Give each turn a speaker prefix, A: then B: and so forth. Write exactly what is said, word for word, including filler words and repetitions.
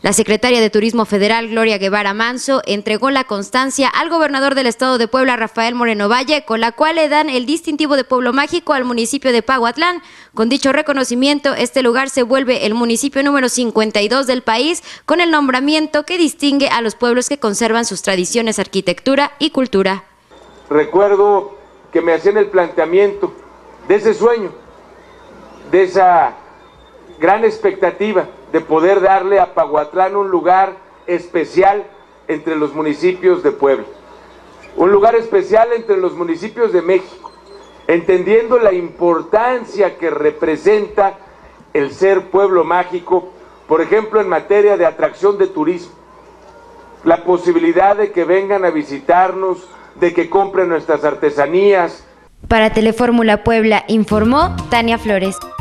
A: La secretaria de Turismo Federal, Gloria Guevara Manso, entregó la constancia al gobernador del estado de Puebla, Rafael Moreno Valle, con la cual le dan el distintivo de pueblo mágico al municipio de Pahuatlán. Con dicho reconocimiento, este lugar se vuelve el municipio número cincuenta y dos del país, con el nombramiento que distingue a los pueblos que conservan sus tradiciones, arquitectura y cultura.
B: Recuerdo que me hacían el planteamiento de ese sueño, de esa gran expectativa de poder darle a Pahuatlán un lugar especial entre los municipios de Puebla, un lugar especial entre los municipios de México, entendiendo la importancia que representa el ser pueblo mágico, por ejemplo, en materia de atracción de turismo, la posibilidad de que vengan a visitarnos, de que compren nuestras artesanías.
A: Para Telefórmula Puebla informó Tania Flores.